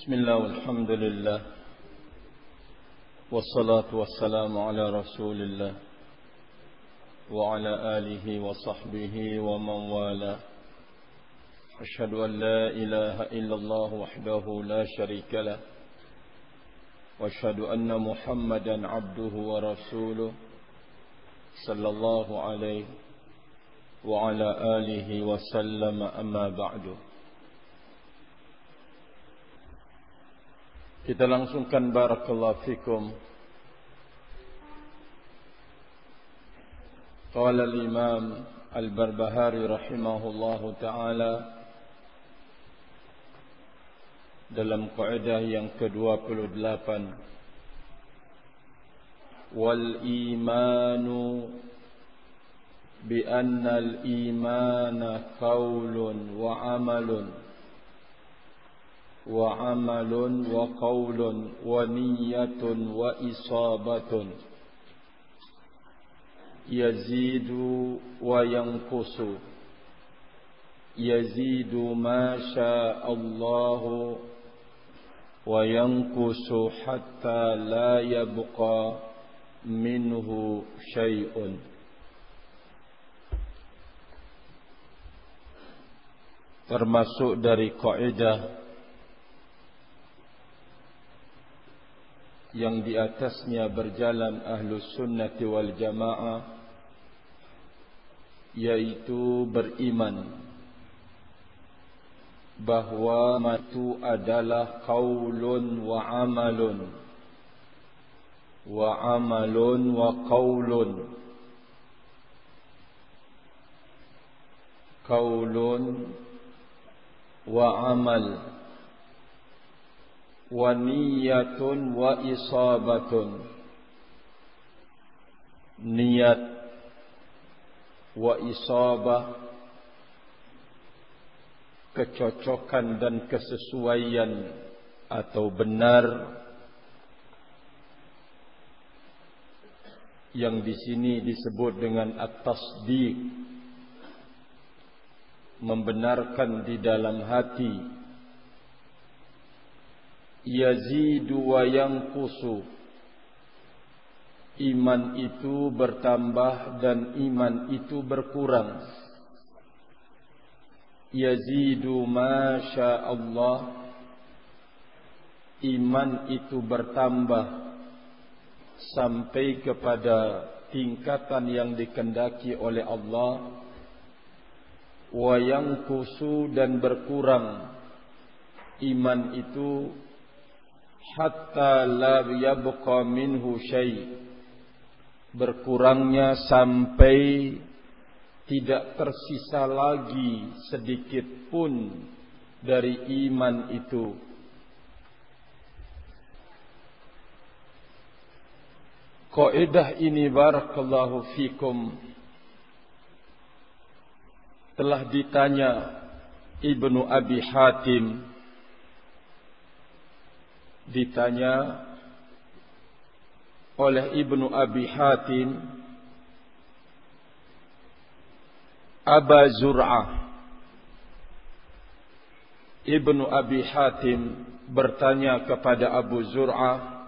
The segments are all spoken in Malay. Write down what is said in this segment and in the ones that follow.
Bismillah walhamdulillah wassalatu wassalamu ala rasulillah wa ala alihi wa sahbihi wa man wala. Asyhadu an la ilaha illallah wahdahu la syarika lah wa asyhadu anna Muhammadan abduhu wa rasuluh sallallahu alaihi wa ala alihi wa sallam, amma ba'du. Kita langsungkan barakallahu fikum. Qala al-Imam Al-Barbahari rahimahullahu ta'ala dalam kaidah yang ke-28, wal imanu bi anna al-imana qaulun wa amalun وعمل وقول ونية وإصابة يزيد وينقص يزيد ما شاء الله وينقص حتى لا يبقى منه شيء. Termasuk dari kaidah yang di atasnya berjalan ahlus sunnati wal jamaah, yaitu beriman bahwa itu adalah qaulun wa amalun wa amalun wa qaulun, qaulun wa amal wa niyatun wa isabatun, niat wa isabah, kecocokan dan kesesuaian atau benar, yang di sini disebut dengan at-tasdiq, membenarkan di dalam hati. Yazidu wa yanqusu, iman itu bertambah dan iman itu berkurang. Yazidu ma syaa Allah, iman itu bertambah sampai kepada tingkatan yang dikehendaki oleh Allah. Wa yanqusu, dan berkurang iman itu hatta la yabqa minhu syai', berkurangnya sampai tidak tersisa lagi sedikit pun dari iman itu. Kaidah ini barakallahu fikum telah ditanya Ibnu Abi Hatim, ditanya oleh Ibnu Abi Hatim Aba Zur'ah. Ibnu Abi Hatim bertanya kepada Abu Zur'ah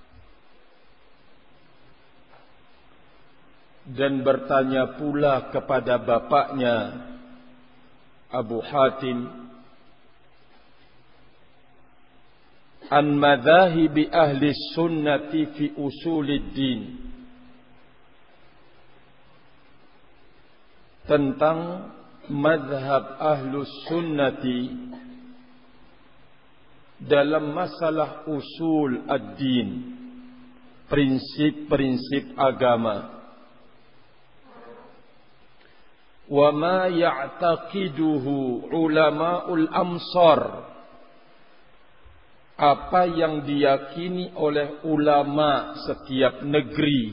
dan bertanya pula kepada bapaknya Abu Hatim an madhahibi ahli sunnati fi usuliddin, tentang madhab ahlus sunnati dalam masalah usul ad-din, prinsip-prinsip agama. Wa ma ya'taqiduhu ulama'ul amsar, apa yang diyakini oleh ulama setiap negeri.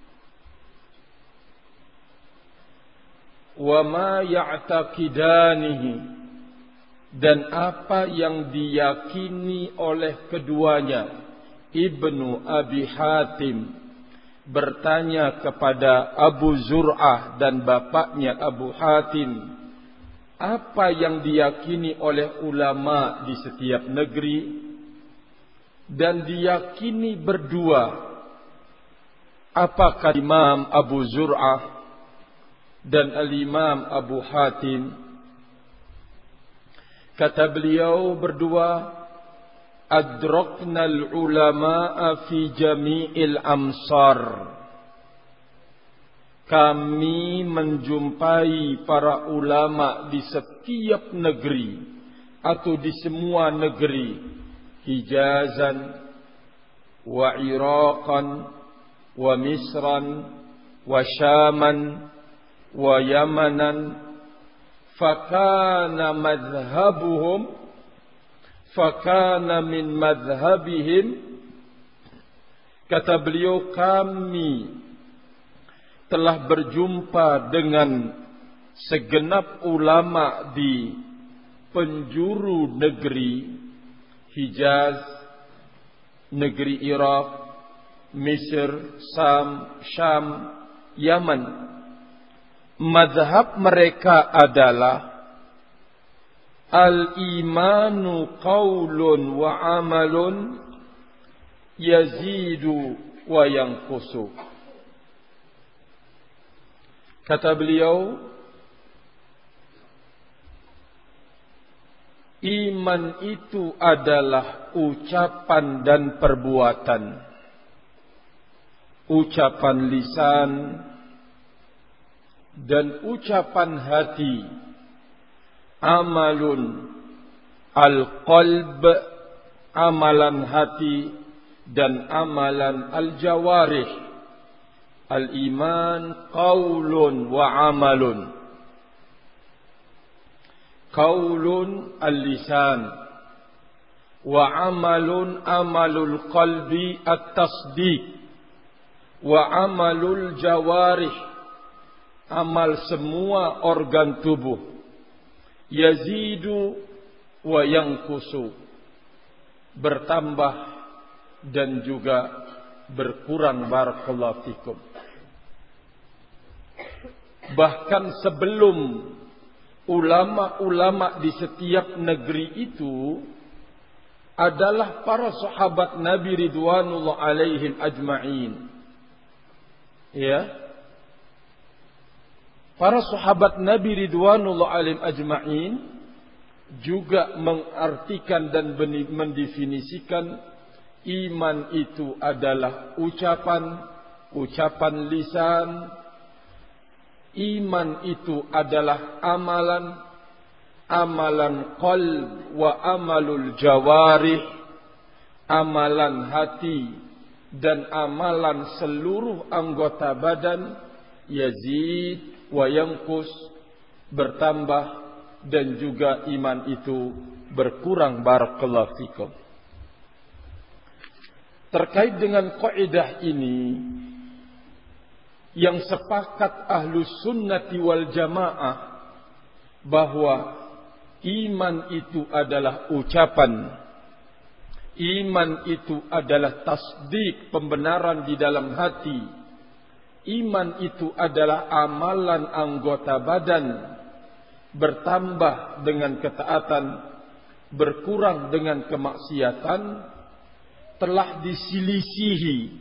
Wa ma ya'taqidanihi, dan apa yang diyakini oleh keduanya. Ibnu Abi Hatim bertanya kepada Abu Zur'ah dan bapaknya Abu Hatim, apa yang diyakini oleh ulama di setiap negeri? dan diyakini berdua. Apakah Imam Abu Zur'ah dan Al-Imam Abu Hatim? Kata beliau berdua, adraknal ulama'a fi jami'il amsar. Kami menjumpai para ulama di setiap negeri atau di semua negeri, Hijazan wa Iraqan wa Misran wa Syaman wa Yamanan, fakana min madhabihim. Kata beliau, kami telah berjumpa dengan segenap ulama di penjuru negeri Hijaz, negeri Irak, Mesir, Syam, Yaman. Mazhab mereka adalah al-imanu qaulun wa amalun yazidu wa yanqusu. Kata beliau, iman itu adalah ucapan dan perbuatan. Ucapan lisan dan ucapan hati. Amalun al-qalb, amalan hati, dan amalan al-jawarih. Al-iman qaulun wa amalun. Qaulun al-lisan wa amalun amalul qalbi at-tasdiq wa amalul jawarih, amal semua organ tubuh. Yazidu wa yanqusu, bertambah dan juga berkurang. Barakallahu fikum. Bahkan sebelum ulama-ulama di setiap negeri itu adalah para sahabat Nabi ridwanullah alaihim ajma'in. Ya. Para sahabat Nabi ridwanullah alaihim ajma'in juga mengartikan dan mendefinisikan iman itu adalah ucapan lisan. Iman itu adalah amalan qalb wa amalul jawarih, amalan hati dan amalan seluruh anggota badan. Yazid wa yanqus, bertambah dan juga iman itu berkurang. Barakallahu fikum. Terkait dengan kaidah ini, yang sepakat ahlus sunnati wal jamaah bahwa iman itu adalah ucapan, iman itu adalah tasdik, pembenaran di dalam hati, iman itu adalah amalan anggota badan, bertambah dengan ketaatan, berkurang dengan kemaksiatan, telah diselisihi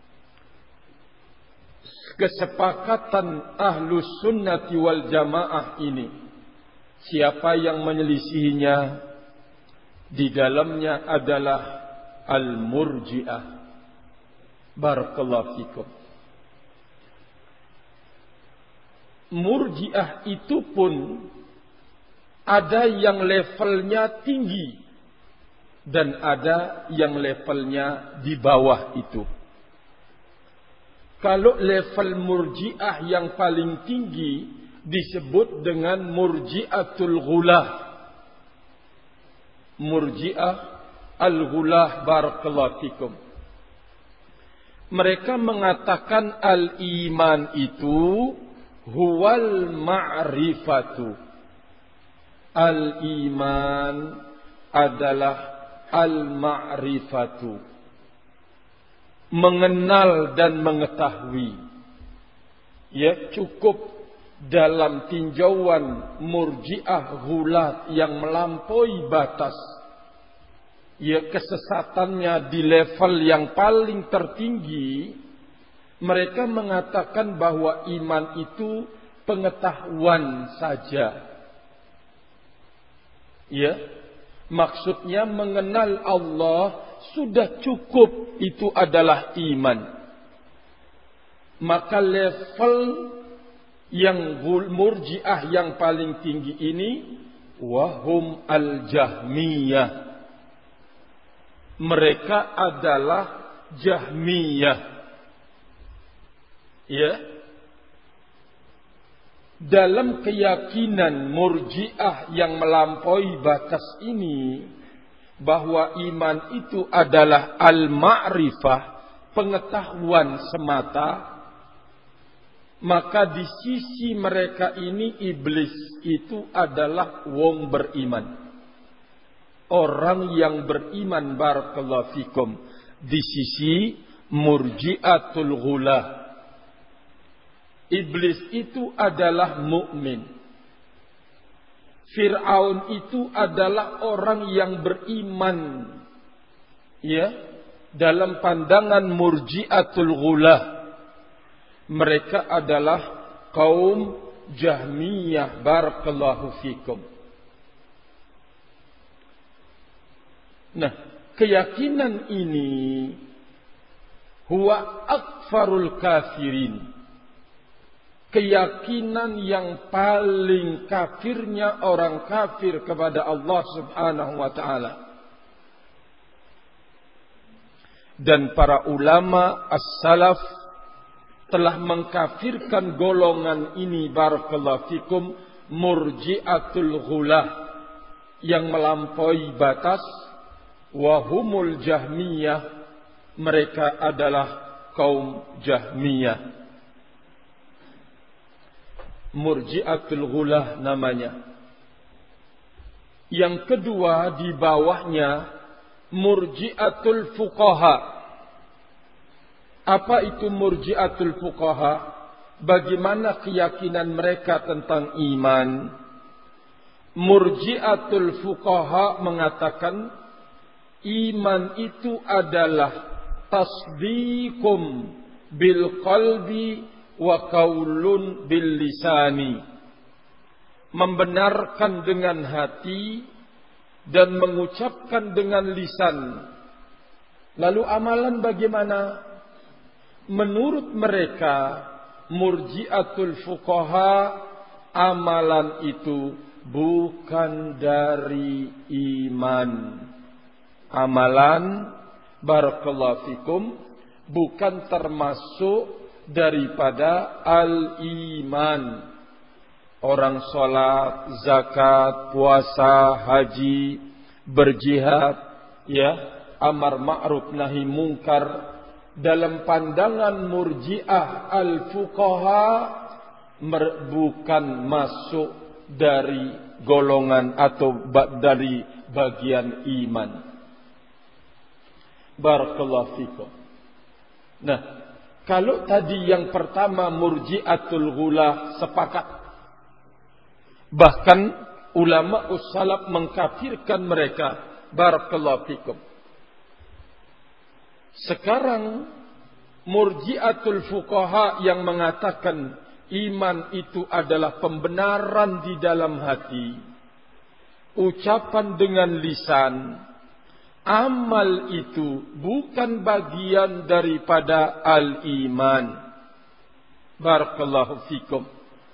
kesepakatan ahlus sunnati wal jamaah ini. Siapa yang menyelisihinya? Di dalamnya adalah al-murji'ah. Barakallahu fikum. Murji'ah itu pun ada yang levelnya tinggi dan ada yang levelnya di bawah itu. Kalau level murji'ah yang paling tinggi disebut dengan murji'atul ghulah. Murji'ah al-ghulah. Barakallahu fikum. Mereka mengatakan al-iman itu huwal ma'rifatu. Al-iman adalah al-ma'rifatu, mengenal dan mengetahui. Ya, cukup dalam tinjauan murji'ah ghulat yang melampaui batas. ya kesesatannya di level yang paling tertinggi, mereka mengatakan bahwa iman itu pengetahuan saja. Ya, maksudnya mengenal Allah sudah cukup, itu adalah iman. Maka level yang murji'ah yang paling tinggi ini, wahum al-jahmiyah. Mereka adalah Jahmiyah. Ya. Dalam keyakinan murji'ah yang melampaui batas ini, bahwa iman itu adalah al-ma'rifah, pengetahuan semata, maka di sisi mereka ini iblis itu adalah wong beriman. Orang yang beriman, barakallahu fikum, di sisi murji'atul ghulah. Iblis itu adalah mukmin. Fir'aun itu adalah orang yang beriman. Ya, dalam pandangan murji'atul ghulah, mereka adalah kaum Jahmiyah, barakallahu fikum. Nah, keyakinan ini huwa akfarul kafirin. Keyakinan yang paling kafirnya orang kafir kepada Allah Subhanahu wa ta'ala. Dan para ulama as-salaf telah mengkafirkan golongan ini, barakallahu fikum, murji'atul ghulah, yang melampaui batas. Wahumul jahmiyah, mereka adalah kaum Jahmiyah. Murji'atul ghulah namanya. Yang kedua di bawahnya murji'atul fuqaha. Apa itu murji'atul fuqaha? Bagaimana keyakinan mereka tentang iman? Murji'atul fuqaha mengatakan iman itu adalah tasdiqum bil qalbi wa qaulun bil lisani. Membenarkan dengan hati dan mengucapkan dengan lisan. Lalu amalan bagaimana? Menurut mereka, murji'atul fuqaha, amalan itu bukan dari iman. Amalan, barakallahu fikum, bukan termasuk daripada al-iman. Orang sholat, zakat, puasa, haji, berjihad, ya, amar ma'ruf nahi mungkar, dalam pandangan murji'ah al-fuqaha bukan masuk dari golongan atau dari bagian iman. Barakallahu fikum. Nah, kalau tadi yang pertama murji'atul ghulah sepakat, bahkan ulama ussalaf mengkafirkan mereka, barakallahu fikum. Sekarang murji'atul fuqaha yang mengatakan iman itu adalah pembenaran di dalam hati, ucapan dengan lisan, amal itu bukan bagian daripada al-iman. Barakallahu fikum.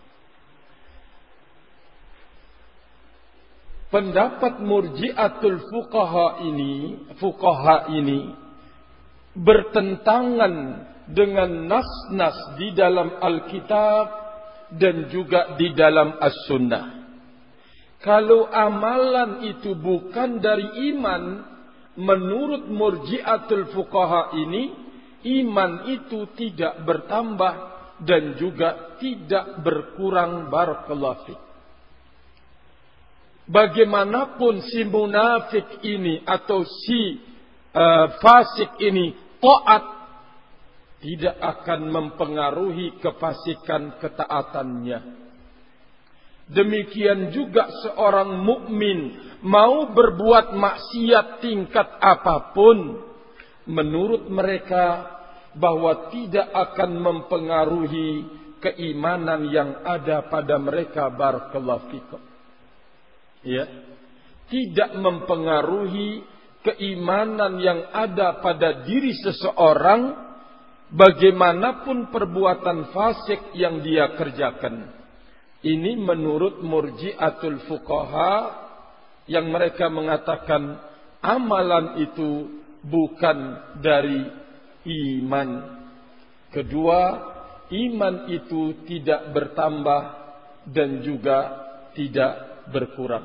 Pendapat murji'atul fuqaha ini bertentangan dengan nas-nas di dalam Alkitab dan juga di dalam As-Sunnah. Kalau amalan itu bukan dari iman, menurut murji'atul fuqaha ini, iman itu tidak bertambah dan juga tidak berkurang. Barakallahu fiik. Bagaimanapun si munafik ini atau si fasik ini taat, tidak akan mempengaruhi kefasikan ketaatannya. Demikian juga seorang mukmin mau berbuat maksiat tingkat apapun, menurut mereka bahwa tidak akan mempengaruhi keimanan yang ada pada mereka. Barakallahu fikum. Ya, tidak mempengaruhi keimanan yang ada pada diri seseorang, bagaimanapun perbuatan fasik yang dia kerjakan. Ini menurut murji'atul fuqaha, yang mereka mengatakan amalan itu bukan dari iman. Kedua, iman itu tidak bertambah dan juga tidak berkurang.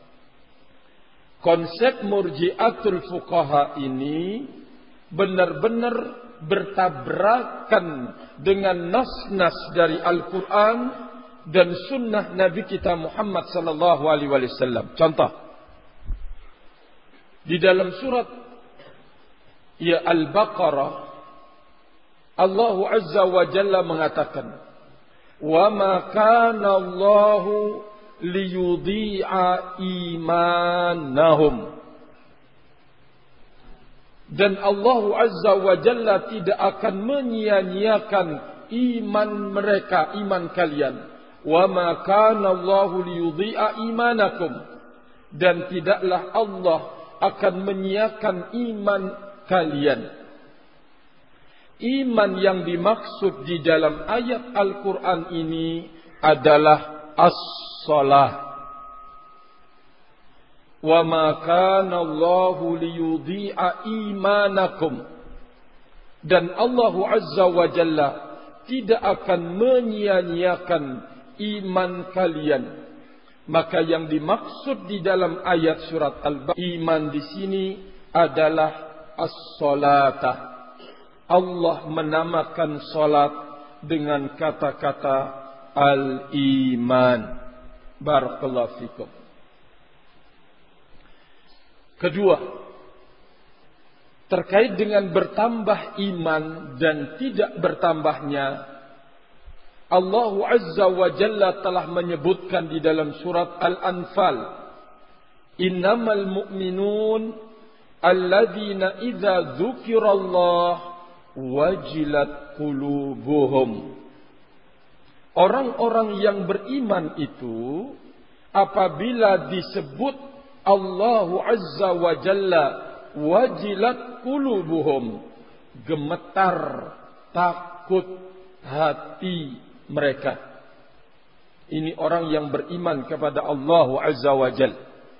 Konsep murji'atul fuqaha ini benar-benar bertabrakan dengan nas-nas dari Al-Quran dan sunnah Nabi kita Muhammad sallallahu alaihi wasallam. Contoh, di dalam surat Al-Baqarah, Allah Azza wa Jalla mengatakan, "Wa ma kana Allahu liyudhi'a imanahum." Dan Allah Azza wa Jalla tidak akan menyia-nyiakan iman mereka, iman kalian. Wa ma kana Allahu liyudhi'a imanakum. Dan tidaklah Allah akan menyiakan iman kalian. Iman yang dimaksud di dalam ayat Al-Quran ini adalah as-salah. Wa ma kana Allahu liyudhi'a imanakum. Dan Allah Azza wa Jalla tidak akan menyia-nyiakan iman kalian. Maka yang dimaksud di dalam ayat surat Al-Baqarah, iman di sini adalah as-salata. Allah menamakan salat dengan kata-kata al-iman. Barakallahu fikum. Kedua, terkait dengan bertambah iman dan tidak bertambahnya, Allah Azza wa Jalla telah menyebutkan di dalam surat Al-Anfal, "Innamal mu'minun alladzina idza dzukirallah wajilat qulubuhum." Orang-orang yang beriman itu apabila disebut Allah Azza wa Jalla, wajilat qulubuhum, gemetar, takut hati mereka. Ini orang yang beriman kepada Allah Azza wa Jalla.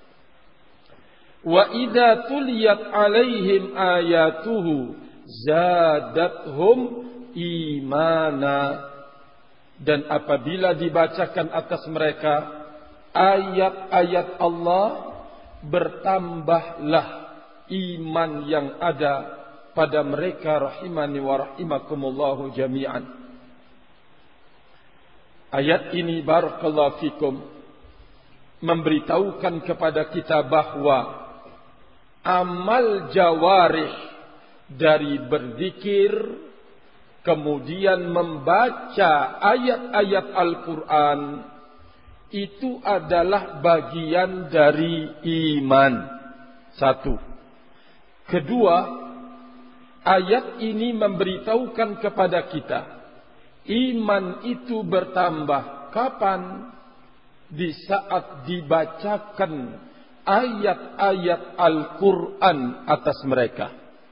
Wa idza tuliyat alaihim ayatuhu zadathum imana. Dan apabila dibacakan atas mereka ayat-ayat Allah, bertambahlah iman yang ada pada mereka, rahimani wa rahimakumullahu jami'an. Ayat ini barakallahu fikum memberitahukan kepada kita bahwa amal jawarih dari berzikir, kemudian membaca ayat-ayat Al-Quran, itu adalah bagian dari iman. Satu. Kedua, ayat ini memberitahukan kepada kita, iman itu bertambah kapan? Di saat dibacakan ayat-ayat Al-Quran atas mereka.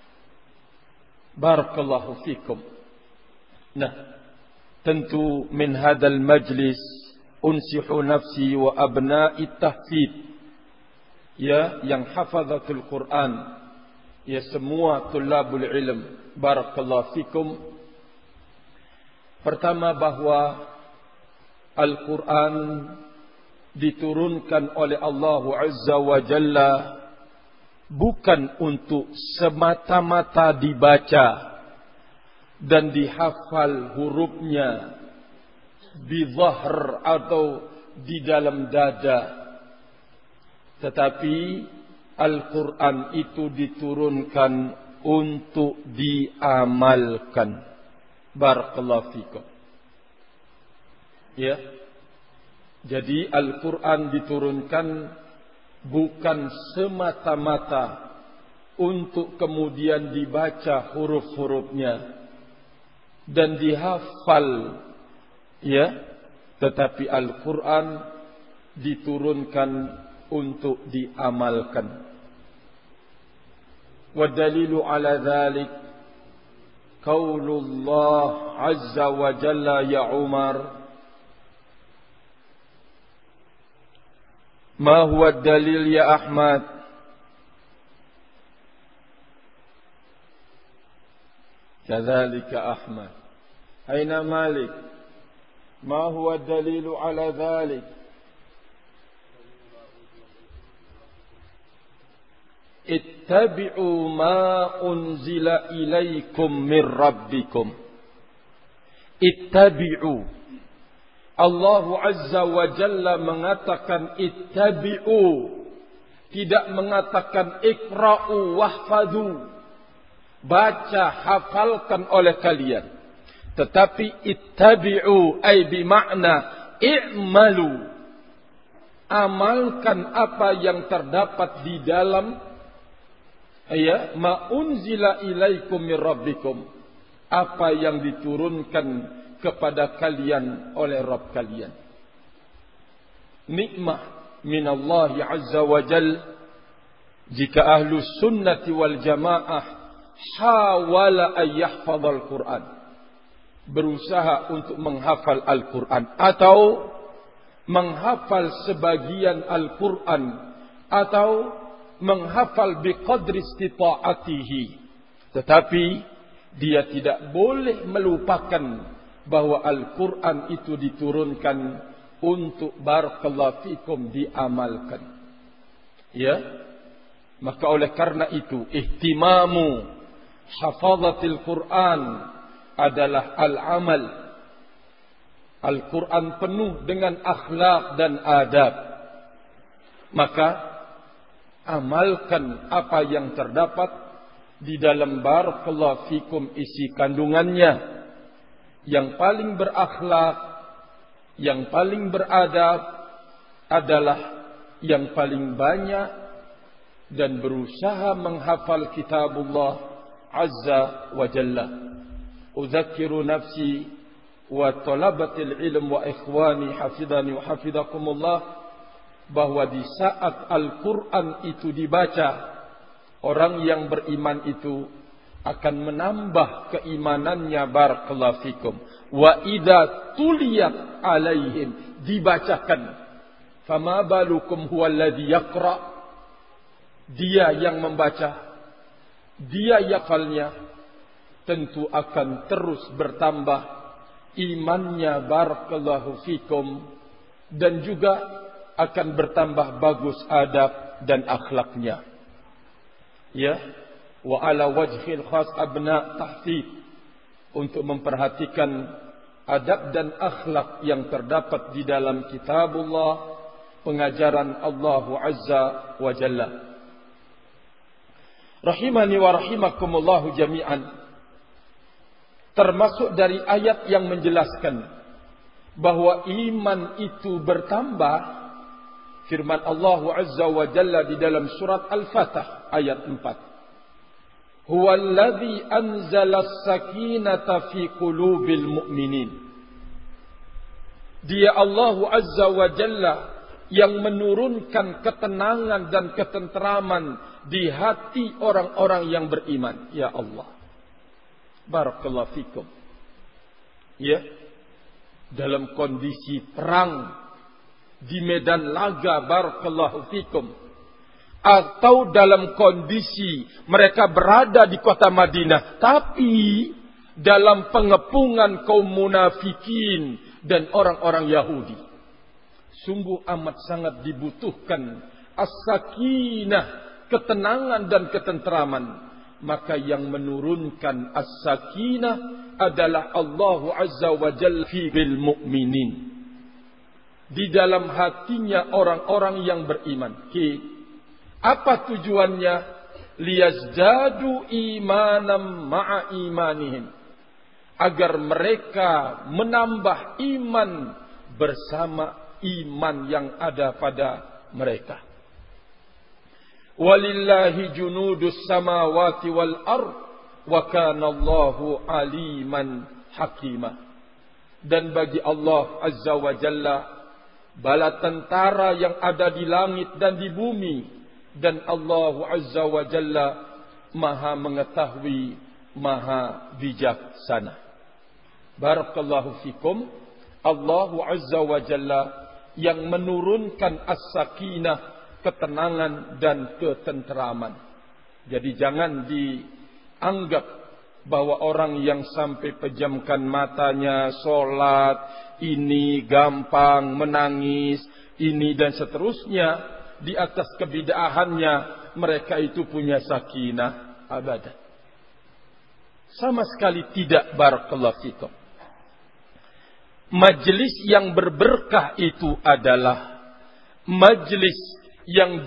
Barakallahu fikum. Nah, tentu min hadal majlis unsihu nafsi wa abna'i tahfidz, ya, yang hafazatul Quran, ya, semua tulabul ilm, barakallahu fikum. Pertama, bahwa Al-Quran diturunkan oleh Allah Azza wa Jalla bukan untuk semata-mata dibaca dan dihafal hurufnya bizahar atau di dalam dada, tetapi Al-Quran itu diturunkan untuk diamalkan. Barakallahu fikum. Ya. Jadi Al-Quran diturunkan bukan semata-mata untuk kemudian dibaca huruf-hurufnya dan dihafal, ya, tetapi Al-Quran diturunkan untuk diamalkan. Wa dalilu ala dzalik qaulullah azza wa jalla ya Umar. Ma huwa dalil ya Ahmad? Kadzalika Ahmad. Aina Malik? Ma huwa dalilu ala dzalik? Ittabi'u ma unzila ilaikum min rabbikum. Ittabi'u. Allah Azza wa Jalla mengatakan ittabi'u, tidak mengatakan iqra'u wahfadhu, baca, hafalkan oleh kalian. Tetapi ittabi'u ay bimakna i'malu, amalkan apa yang terdapat di dalam ma unzila ilaikum min rabbikum, apa yang diturunkan kepada kalian oleh Rabb kalian. Nikmah min Allah Azza wa Jal jika ahlu sunnati wal jamaah hawala ay yahfadhal Quran, berusaha untuk menghafal Al-Quran atau menghafal sebagian Al-Quran atau menghafal biqadri istita'atihi, tetapi dia tidak boleh melupakan bahwa Al-Quran itu diturunkan untuk barakallahu fikum diamalkan. Ya, maka oleh karena itu ihtimamu hafazatil Quran adalah al-amal. Al-Quran penuh dengan akhlak dan adab. Maka amalkan apa yang terdapat di dalam barakallahu fikum isi kandungannya. Yang paling berakhlak, yang paling beradab adalah yang paling banyak dan berusaha menghafal kitabullah Azza wa Jalla. Udzakiru nafsi wa talabatil ilm wa ikhwani hafidhani wa hafidhakumullah, bahwa di saat Al-Quran itu dibaca, orang yang beriman itu akan menambah keimanannya barakallahu fikum. Wa idza tuliyat alaihim, dibacakan, fama balukum huwallazi yaqra, dia yang membaca, dia yang hafalnya, tentu akan terus bertambah imannya barakallahu fikum, dan juga akan bertambah bagus adab dan akhlaknya. Ya, wa ala wajhil khas abna tahfiz, untuk memperhatikan adab dan akhlak yang terdapat di dalam kitabullah, pengajaran Allah Azza wa Jalla. Rahimani wa rahimakumullahu jami'an. Termasuk dari ayat yang menjelaskan bahwa iman itu bertambah, firman Allah Azza wa Jalla di dalam surat Al-Fatah ayat 4. Huwallazi anzala as-sakinata fi qulubil mu'minin. Dia Allah Azza wa Jalla yang menurunkan ketenangan dan ketenteraman di hati orang-orang yang beriman. Ya Allah, barakallahu fikum. Ya, dalam kondisi perang di medan laga, barakallahu fikum, atau dalam kondisi mereka berada di kota Madinah, tapi dalam pengepungan kaum munafikin dan orang-orang Yahudi, sungguh amat sangat dibutuhkan as-sakinah, ketenangan dan ketenteraman. Maka yang menurunkan as-sakinah adalah Allah Azza wa Jalla fi bil mu'minin, di dalam hatinya orang-orang yang beriman. Apa tujuannya? Liyazdadu imanam ma'a imanihim, agar mereka menambah iman bersama iman yang ada pada mereka. Walillahi junudus samawati wal ard wa kana Allahu aliman hakima. Dan bagi Allah Azza wa Jalla bala tentara yang ada di langit dan di bumi, dan Allah Azza wa Jalla Maha mengetahui, Maha bijaksana. Barakallahu fikum. Allah Azza wa Jalla yang menurunkan as-sakinah, ketenangan dan ketenteraman. Jadi jangan dianggap bahwa orang yang sampai pejamkan matanya, sholat, ini gampang, menangis, ini dan seterusnya, di atas kebid'ahannya, mereka itu punya sakinah abadan. Sama sekali tidak. Barakallahu fikum. Majlis yang berberkah itu adalah majlis yang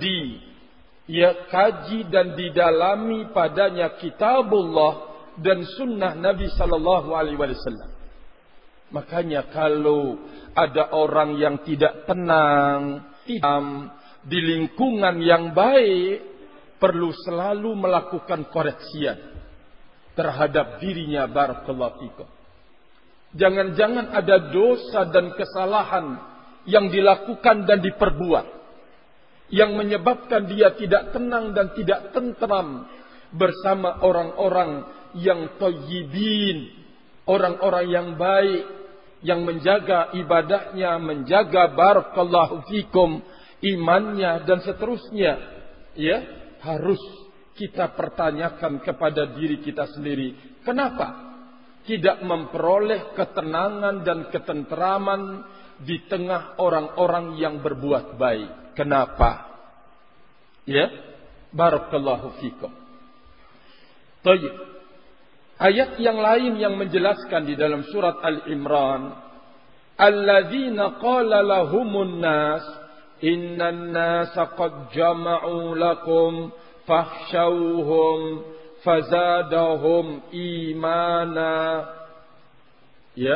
kaji dan didalami padanya kitabullah dan sunnah Nabi sallallahu alaihi wasallam. Makanya kalau ada orang yang tidak tenang di lingkungan yang baik, perlu selalu melakukan koreksian terhadap dirinya. Barakallahu fikum. Jangan-jangan ada dosa dan kesalahan yang dilakukan dan diperbuat, yang menyebabkan dia tidak tenang dan tidak tentram bersama orang-orang yang thayyibin, orang-orang yang baik, yang menjaga ibadahnya, menjaga barakallahu fikum imannya dan seterusnya. Ya, harus kita pertanyakan kepada diri kita sendiri, kenapa tidak memperoleh ketenangan dan ketenteraman di tengah orang-orang yang berbuat baik? Kenapa? Ya, barakallahu fikum. Baik. Ayat yang lain yang menjelaskan di dalam surat Al-Imran, alladzina qala lahumun nas innan nasa qad jama'u lakum fakhshawhum fazadahum imana. Ya,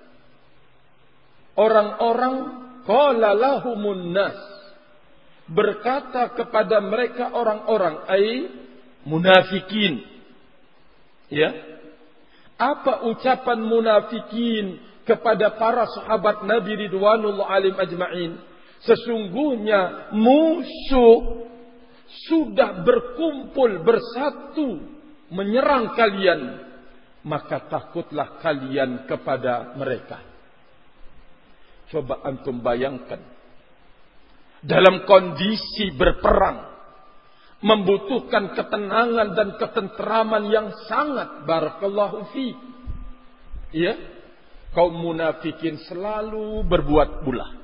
orang-orang qala lahumun nas, berkata kepada mereka orang-orang, ai munafikin. Ya, apa ucapan munafikin kepada para sahabat Nabi ridwanullah alaihim ajma'in? Sesungguhnya musuh sudah berkumpul bersatu menyerang kalian, maka takutlah kalian kepada mereka. Coba antum bayangkan, dalam kondisi berperang, membutuhkan ketenangan dan ketenteraman yang sangat, barakallahu fi. Ya, kaum munafikin selalu berbuat ulah,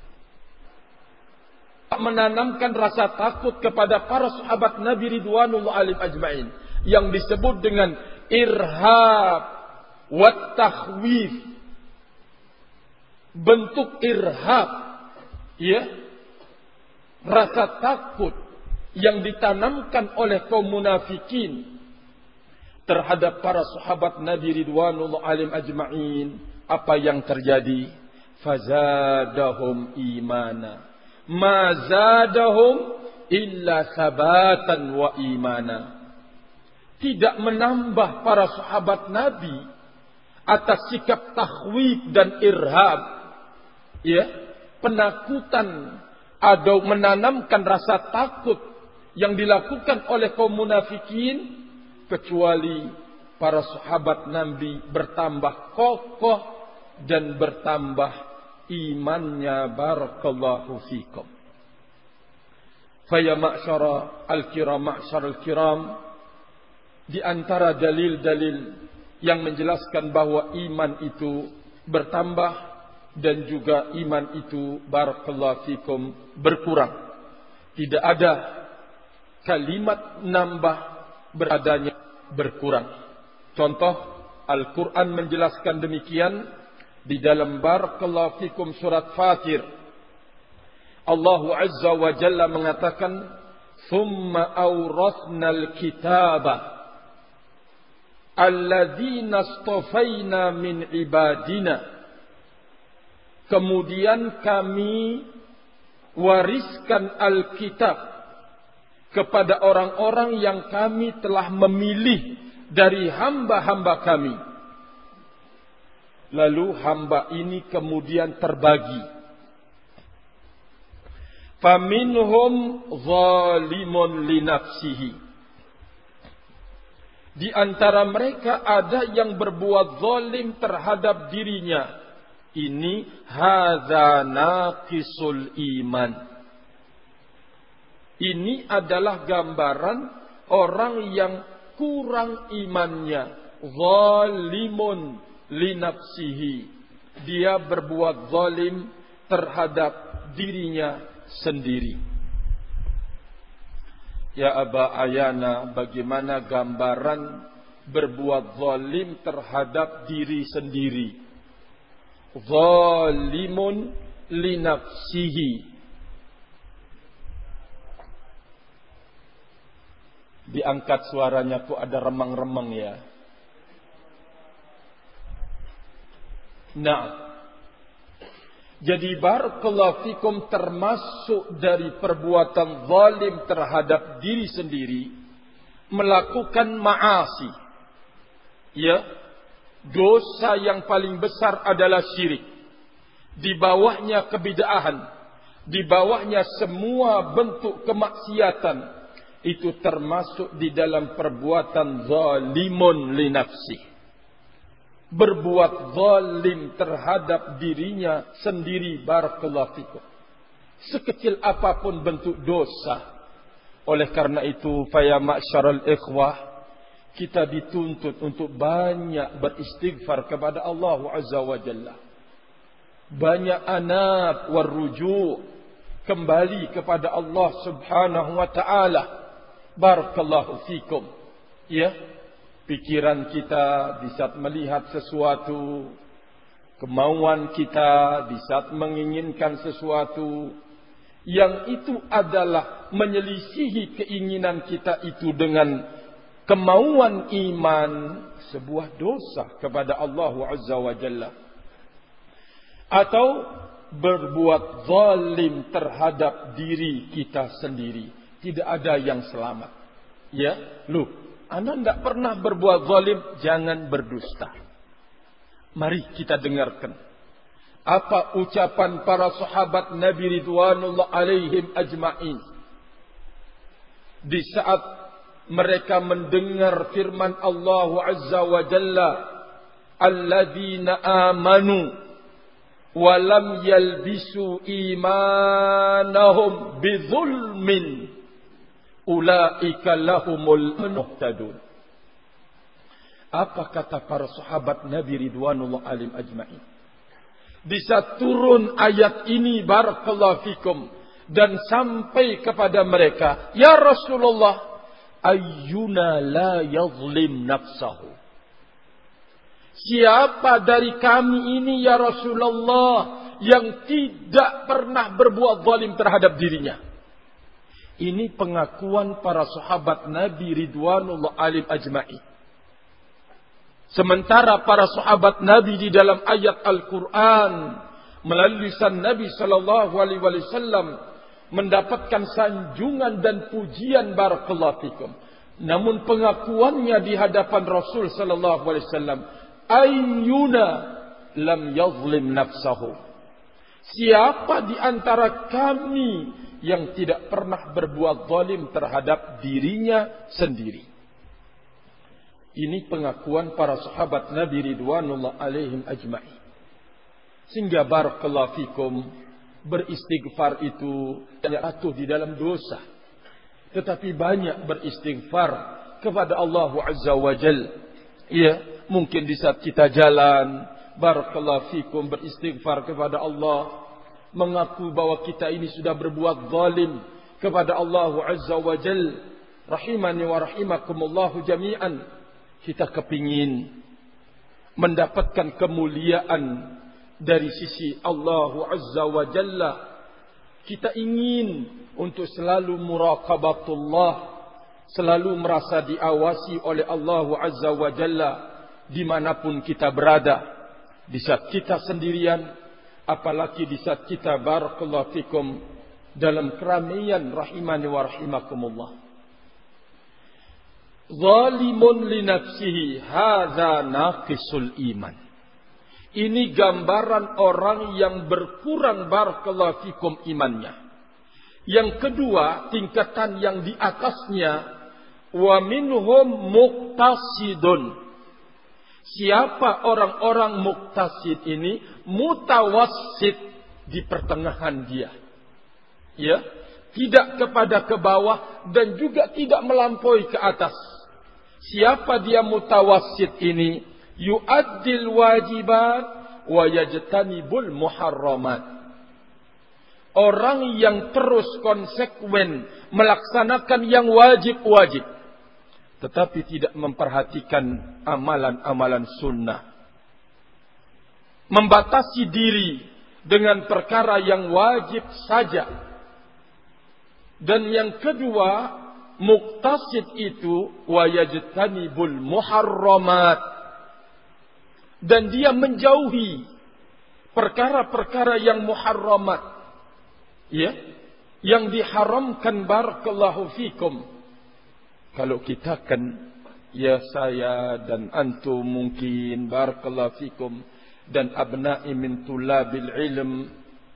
menanamkan rasa takut kepada para sahabat Nabi ridwanullah alaihim ajma'in, yang disebut dengan irhab wa takhwif. Bentuk irhab, ya, rasa takut yang ditanamkan oleh kaum munafikin terhadap para sahabat Nabi ridwanullah alaihim ajma'in. Apa yang terjadi? Fazadahum imana, ma zadahum illa sabatan wa imana. Tidak menambah para sahabat Nabi atas sikap takhwif dan irhab, ya, penakutan atau menanamkan rasa takut yang dilakukan oleh kaum munafikin, kecuali para sahabat Nabi bertambah kokoh dan bertambah imannya. Barakallahu fikum. Faya ma'syara al-kiram, ma'syar al-kiram, di antara dalil-dalil yang menjelaskan bahwa iman itu bertambah dan juga iman itu, barakallahu fikum, berkurang. Tidak ada kalimat nambah beradanya berkurang. Contoh, Al-Quran menjelaskan demikian di dalam barakallahu fikum surat Fatir. Allah Azza wa Jalla mengatakan, "Thumma awrathnal kitaba alladzina astafaina min ibadina." kemudian kami wariskan Alkitab kepada orang-orang yang kami telah memilih dari hamba-hamba kami. Lalu hamba ini kemudian terbagi. Faminhum zalimun li nafsihi. Di antara mereka ada yang berbuat zalim terhadap dirinya. Ini hadza naqisul iman. Ini adalah gambaran orang yang kurang imannya. Zalimun li nafsihi. Dia berbuat zalim terhadap dirinya sendiri. Ya Aba Ayana, bagaimana gambaran berbuat zalim terhadap diri sendiri? Zalimun li nafsihi. Diangkat suaranya kok ada remang-remang ya. Nah, jadi barakallahu fikum termasuk dari perbuatan zalim terhadap diri sendiri melakukan ma'asi. Ya, dosa yang paling besar adalah syirik. Di bawahnya kebid'ahan, di bawahnya semua bentuk kemaksiatan. Itu termasuk di dalam perbuatan zalimun li nafsi. Berbuat zalim terhadap dirinya sendiri, barakallahu fikum. Sekecil apapun bentuk dosa. Oleh karena itu, ya ma'syaral ikhwah, kita dituntut untuk banyak beristighfar kepada Allah Azza wa Jalla. Banyak anab warruju', kembali kepada Allah Subhanahu wa ta'ala. Barakallahu fikum. Ya, pikiran kita di saat melihat sesuatu, kemauan kita di saat menginginkan sesuatu, yang itu adalah menyelisihi keinginan kita itu dengan kemauan iman, sebuah dosa kepada Allah Azza wa Jalla. Atau berbuat zalim terhadap diri kita sendiri. Tidak ada yang selamat. Ya, lu, Anda tidak pernah berbuat zalim, jangan berdusta. Mari kita dengarkan apa ucapan para sahabat Nabi ridwanullah alaihim ajma'in di saat mereka mendengar firman Allah Azza wa Jalla, alladzina amanu wa lam yalbisu imanahum bizulmin ulaika lahumul muhtadun. Apa kata para sahabat Nabi ridwanullah alaihim ajma'in? Bisa turun ayat ini, barakallahu fikum, dan sampai kepada mereka, ya Rasulullah, ayyuna la yazlim nafsahu. Siapa dari kami ini ya Rasulullah yang tidak pernah berbuat zalim terhadap dirinya? Ini pengakuan para sahabat Nabi ridwanullah alaihim ajma'in. Sementara para sahabat Nabi di dalam ayat Al-Quran melalui lisan Nabi sallallahu alaihi wasallam mendapatkan sanjungan dan pujian, barakallahu fikum. Namun pengakuannya di hadapan Rasul sallallahu alaihi wasallam, ayyuna lam yazlim nafsahu. Siapa di antara kami yang tidak pernah berbuat zalim terhadap dirinya sendiri? Ini pengakuan para sahabat Nabi ridwanullah alaihim ajma'in. Sehingga barakallahu fikum, beristighfar itu tidak jatuh di dalam dosa, tetapi banyak beristighfar kepada Allah Azza wa Jalla. Ya, mungkin di saat kita jalan, barakallahu fikum, beristighfar kepada Allah, mengaku bahwa kita ini sudah berbuat zalim kepada Allah Azza wa Jalla. Rahimani wa rahimakumullahu jami'an. Kita kepingin mendapatkan kemuliaan dari sisi Allah Azza wa Jalla. Kita ingin untuk selalu muraqabatullah, selalu merasa diawasi oleh Allah Azza wa Jalla dimanapun kita berada. Di saat kita sendirian, Apalagi di saat kita barakallahu fikum dalam keramaian rahimani wa rahimakumullah. Zalimun li nafsihi hadza naqisul iman. Ini gambaran orang yang berkurang barakallahu fikum imannya. Yang kedua, tingkatan yang di atasnya, wa minhum muqtasidun. Siapa orang-orang muqtasid ini? Mutawassit, di pertengahan dia. Ya, tidak kepada ke bawah dan juga tidak melampaui ke atas. Siapa dia mutawassit ini? Yu'addil wajibat wa yajtanibul muharramat. Orang yang terus konsekuen melaksanakan yang wajib-wajib, tetapi tidak memperhatikan amalan-amalan sunnah. Membatasi diri dengan perkara yang wajib saja. Dan yang kedua, muqtasid itu wa yajtanibul muharramat. Dan dia menjauhi perkara-perkara yang muharramat. Ya, yang diharamkan barakallahu fikum. Kalau kita kan, ya saya dan antum mungkin barakallahu fikum dan abna'i min tulabil ilm,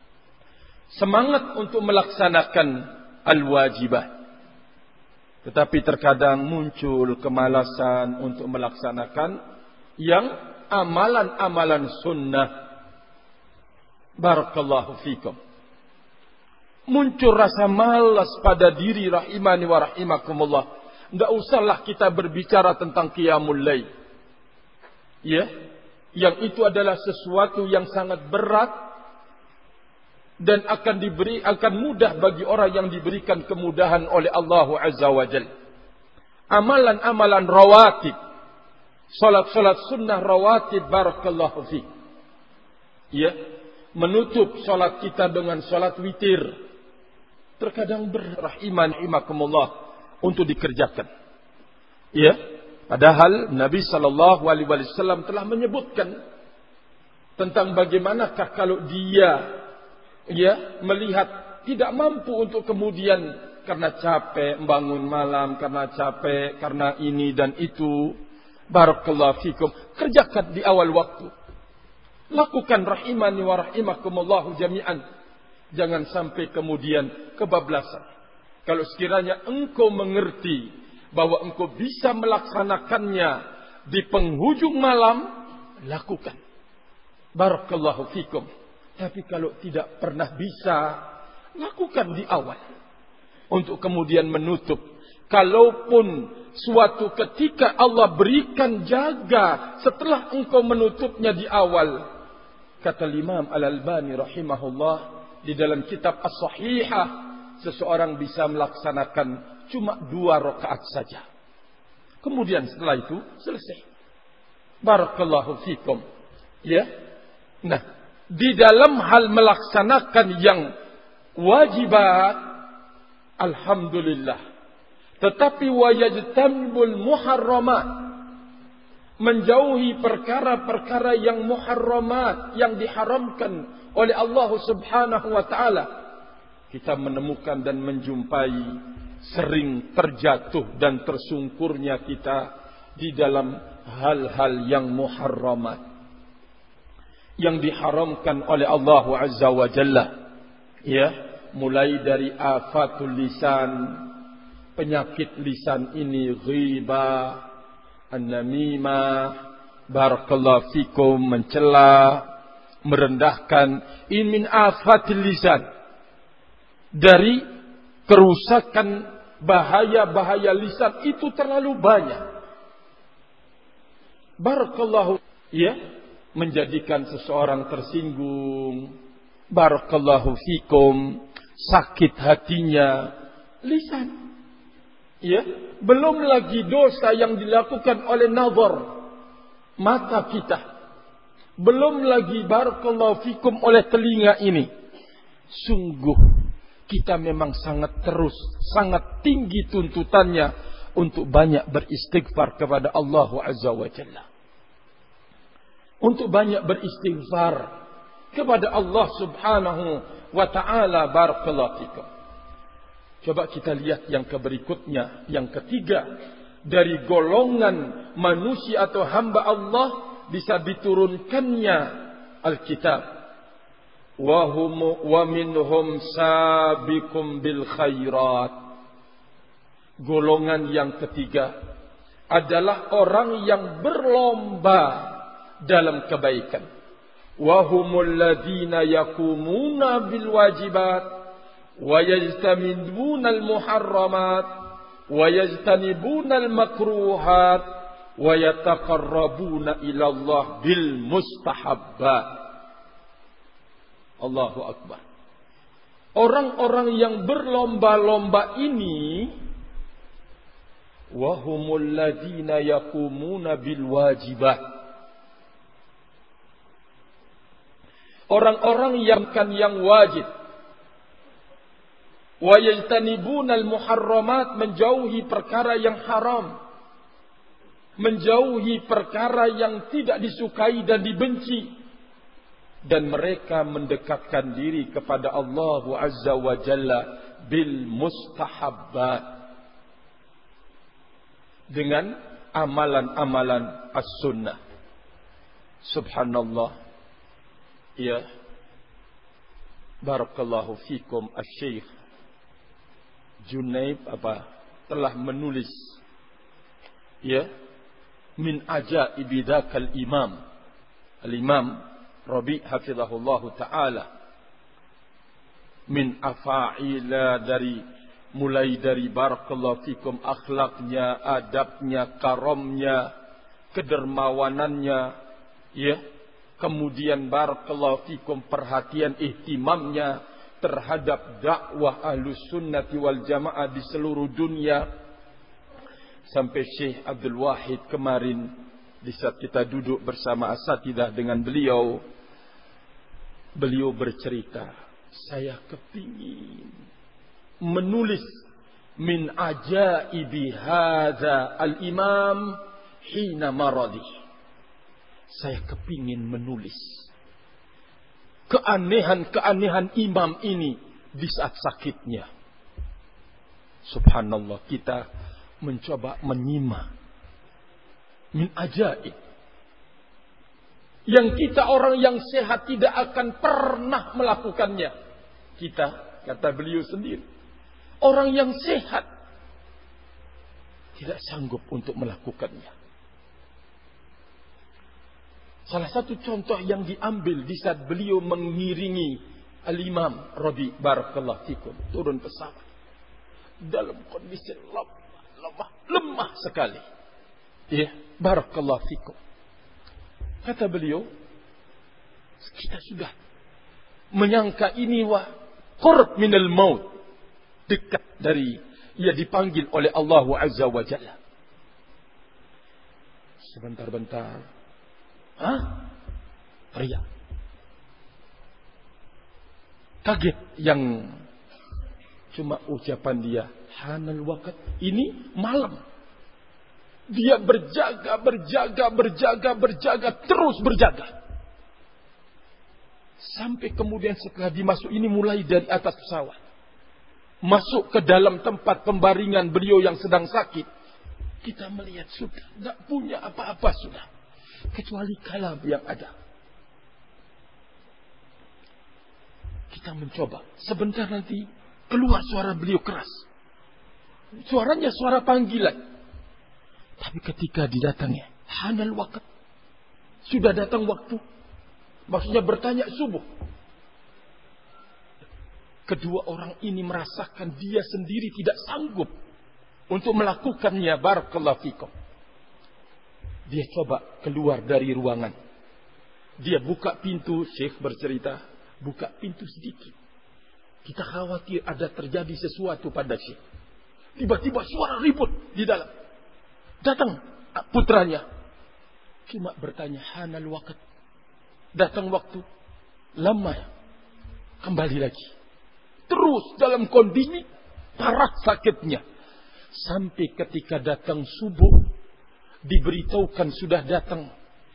semangat untuk melaksanakan al-wajibat. Tetapi terkadang muncul kemalasan untuk melaksanakan yang amalan-amalan sunnah. Barakallahu fikum. Muncul rasa malas pada diri rahimani wa rahimakumullah. Tidak usahlah kita berbicara tentang qiyamul lail. Ya, yang itu adalah sesuatu yang sangat berat dan akan mudah bagi orang yang diberikan kemudahan oleh Allah Azza wa Jalla. Amalan-amalan rawatib, salat-salat sunnah rawatib barakallahu fi. Ya, menutup salat kita dengan salat witir. Terkadang rahimakumullah untuk dikerjakan. Ya, padahal Nabi sallallahu alaihi wasallam telah menyebutkan tentang bagaimanakah kalau dia melihat tidak mampu untuk kemudian karena capek bangun malam, karena capek, karena ini dan itu. Barakallahu fikum, kerjakan di awal waktu. Lakukan rahimani wa rahimakumullah jami'an. Jangan sampai kemudian kebablasan. Kalau sekiranya engkau mengerti bahwa engkau bisa melaksanakannya di penghujung malam, lakukan. Barakallahu fikum. Tapi kalau tidak pernah bisa, lakukan di awal. Untuk kemudian menutup. Kalaupun suatu ketika Allah berikan jaga setelah engkau menutupnya di awal. Kata Imam Al-Albani rahimahullah, di dalam kitab As-Sahihah, seseorang bisa melaksanakan cuma 2 rakaat saja. Kemudian setelah itu selesai. Barakallahu fikum. Ya. Nah, di dalam hal melaksanakan yang wajibat, alhamdulillah. Tetapi wa yajtanibul muharramat, menjauhi perkara-perkara yang muharramat, yang diharamkan oleh Allah Subhanahu wa taala. Kita menemukan dan menjumpai sering terjatuh dan tersungkurnya kita di dalam hal-hal yang muharramat, yang diharamkan oleh Allah Azza wa Jalla. Ya, mulai dari afatul lisan, penyakit lisan ini, ghibah, an-namimah, barakallahu fikum, mencela, merendahkan. Ini min afatil lisan, dari kerusakan bahaya-bahaya lisan itu terlalu banyak. Barakallahu, ya, menjadikan seseorang tersinggung. Barakallahu fikum, sakit hatinya lisan. Ya, belum lagi dosa yang dilakukan oleh nazar, mata kita. Belum lagi barakallahu fikum oleh telinga ini. Sungguh kita memang sangat tinggi tuntutannya untuk banyak beristighfar kepada Allah Azza wa Jalla. Untuk banyak beristighfar kepada Allah Subhanahu wa ta'ala. Barakallahu fikum. Coba kita lihat yang berikutnya, yang ketiga dari golongan manusia atau hamba Allah bisa diturunkannya Alkitab. Wa minhum sabiqum bil khairat. Golongan yang ketiga adalah orang yang berlomba dalam kebaikan. Wa humul ladzina yaqumuna bil wajibat wa yajtanibuna al muharramat wa yajtanibuna al makruhat wa yataqarrabuna ila Allah bil mustahabbat. Allahu akbar. Orang-orang yang berlomba-lomba ini wa humul ladzina yaqumuna bil wajibat. Orang-orang yang wajib. Wa yajtanibuna al muharramat, menjauhi perkara yang haram. Menjauhi perkara yang tidak disukai dan dibenci. Dan mereka mendekatkan diri kepada Allah Azza wa Jalla bil mustahabbat, dengan amalan-amalan as-sunnah. Subhanallah. Ya. Barakallahu fikum. Asy-Syaikh Junaid telah menulis, ya, min ajaibi dzakal imam, al-imam Rabi' hafizahullahu ta'ala, min afa'ila, mulai dari barakallahu fikum akhlaknya, adabnya, karamnya, kedermawanannya, ya, kemudian barakallahu fikum perhatian ihtimamnya terhadap dakwah Ahlus Sunnati wal Jamaah di seluruh dunia. Sampai Syekh Abdul Wahid kemarin di saat kita duduk bersama asatidah dengan beliau bercerita, saya kepingin menulis min ajaibi hadza al-imam hina maradi. Saya kepingin menulis keanehan-keanehan imam ini di saat sakitnya. Subhanallah, kita mencoba menyimak min ajaib yang kita orang yang sehat tidak akan pernah melakukannya. Kita, kata beliau sendiri, orang yang sehat tidak sanggup untuk melakukannya. Salah satu contoh yang diambil di saat beliau mengiringi Al-Imam Rabi' barakallahu fikum turun pesawat dalam kondisi lemah sekali. Ya, barakallahu fikum. Kata beliau, kita sudah menyangka ini qurb minal maut, dekat dari ia dipanggil oleh Allah Azza wa Jalla. Sebentar-bentar, teriak. Kaget yang cuma ucapan dia, hanal waqt, ini malam. Dia berjaga, terus berjaga. Sampai kemudian setelah dimasuk ini mulai dari atas pesawat. Masuk ke dalam tempat pembaringan beliau yang sedang sakit. Kita melihat sudah tidak punya apa-apa sudah. Kecuali kalam yang ada. Kita mencoba. Sebentar nanti keluar suara beliau keras. Suaranya suara panggilan. Tapi ketika didatangi, hanal waqt, sudah datang waktu. Maksudnya bertanya subuh. Kedua orang ini merasakan dia sendiri tidak sanggup untuk melakukannya. Barakallahu fikum. Dia coba keluar dari ruangan. Dia buka pintu, Syekh bercerita, buka pintu sedikit. Kita khawatir ada terjadi sesuatu pada Syekh. Tiba-tiba suara ribut di dalam. Datang putranya. Cuma bertanya, hanal waqt. Datang waktu. Lama. Kembali lagi. Terus dalam kondisi parah sakitnya. Sampai ketika datang subuh. Diberitahukan sudah datang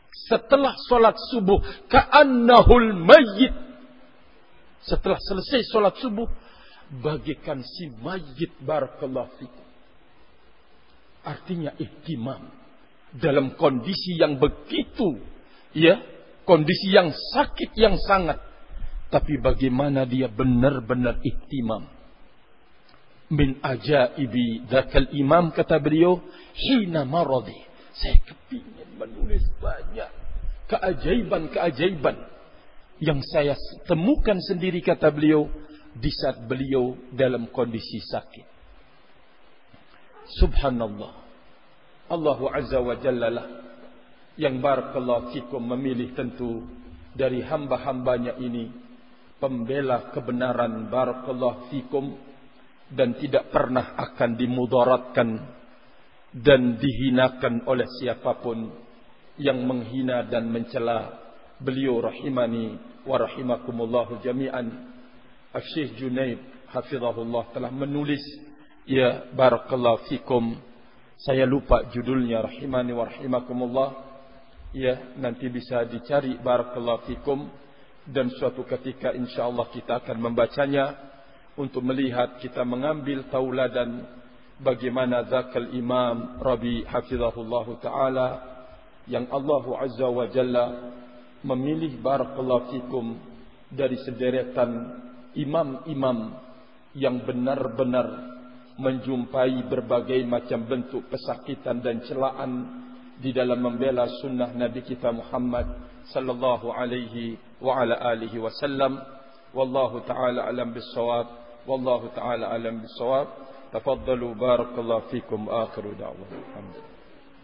setelah solat subuh, ka'annahul mayyit. Setelah selesai solat subuh, bagikan si mayyit. Barakallahu fikum. Artinya ihtimam dalam kondisi yang begitu, ya, kondisi yang sakit yang sangat, tapi bagaimana dia benar-benar ihtimam. Min ajaibi dzakal imam, kata beliau, hina maradi. Saya kepingin menulis banyak keajaiban-keajaiban yang saya temukan sendiri, kata beliau, di saat beliau dalam kondisi sakit. Subhanallah. Allah Azza wa Jalla lah yang barakallahu fikum memilih tentu dari hamba-hambanya ini pembela kebenaran, barakallahu fikum, dan tidak pernah akan dimudaratkan dan dihinakan oleh siapapun yang menghina dan mencela beliau, rahimani wa rahimakumullahu jami'an. Asy-Syaikh Junaid hafizahullah telah menulis, ya barakallahu fikum, saya lupa judulnya, rahimani wa rahimakumullah, ya nanti bisa dicari, barakallahu fikum, dan suatu ketika insyaallah kita akan membacanya untuk melihat, kita mengambil tauladan bagaimana zakal imam Rabi hafizahullahu taala yang Allah Azza wa Jalla memilih, barakallahu fikum, dari sederetan imam-imam yang benar-benar menjumpai berbagai macam bentuk pesakitan dan celaan di dalam membela sunnah Nabi kita Muhammad sallallahu alaihi wa ala alihi wasallam. Wallahu taala alam bis-shawab. Wallahu taala alam bis-shawab. Tafaddalu, barakallahu fikum. Akhiru da'wana. Alhamdulillah.